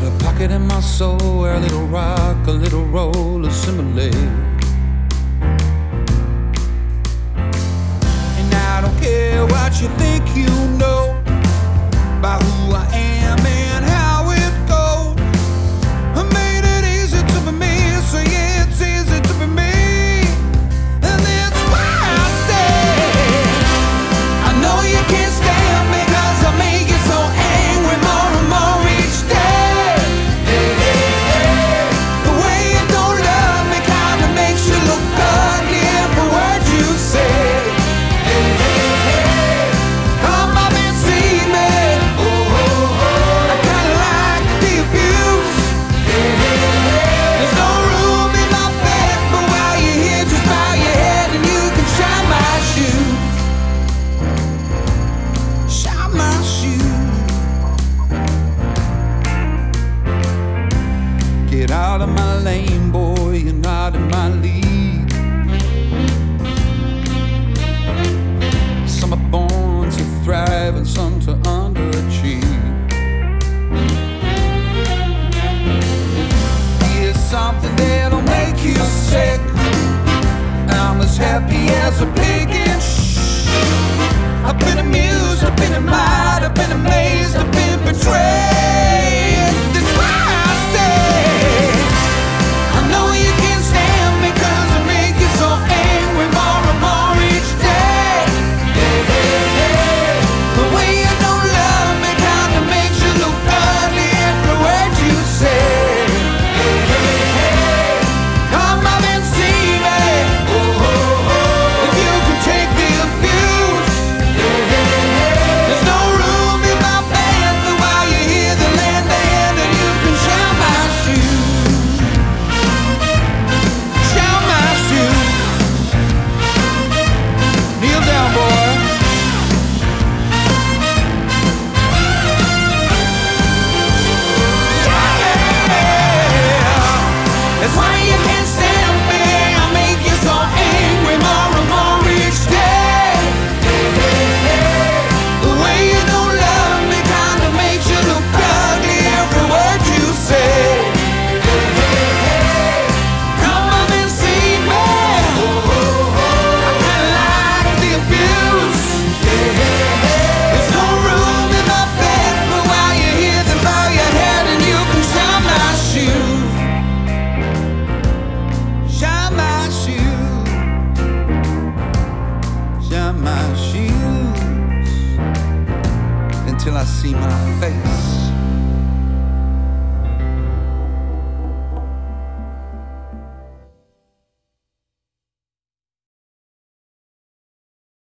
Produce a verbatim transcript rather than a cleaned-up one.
a pocket in my soul where a little rock, a little roll assimilate. And I don't care what you think you know about who I am and how it goes. I made it easy to be me, so yeah, it's easy to be me. And that's why I say I know you can't stand me, 'cause I make you so angry more and more each day. Hey, hey, hey. The way you don't love me kinda makes you look ugly every word you say. Hey, hey, hey. Come up and see me. Oh, oh, oh. I kinda like the abuse. Hey, hey, hey. There's no room in my bed, but while you're here, just bow your head and you can shine my shoes. Shine my shoes. Get out of my lane, boy, you're not in my league. Some are born to thrive and some to underachieve. Here's something that'll make you sick. I'm as happy as a pig in shh. I've been amused, I've been admired, I've been amazed, I've been betrayed. That's why I say I know you can't stand me, 'cause I make you so angry more and more each day. Hey, hey, hey. The way you don't love me kinda makes you look ugly every word you say. Hey, hey, hey. Come up and see me. Oh, oh, oh. If you can take the abuse. Hey, hey, hey. There's no room in my bed, but while you're here, then lend a hand and you can shine my shoes. Shine my shoes. Kneel down, boy. That's why you can't stand me. I make you so angry more and more each day. Hey, hey, hey. The way you don't love me kinda makes you look ugly every word you say. Hey, hey, hey. Come up and see me. Oh, oh, oh. I kinda like the abuse. Hey, hey, hey. There's no room in my bed, but while you're here, then bow your head and you can shine my shoes. Shine my shoes. Shine my shoes until I see my face.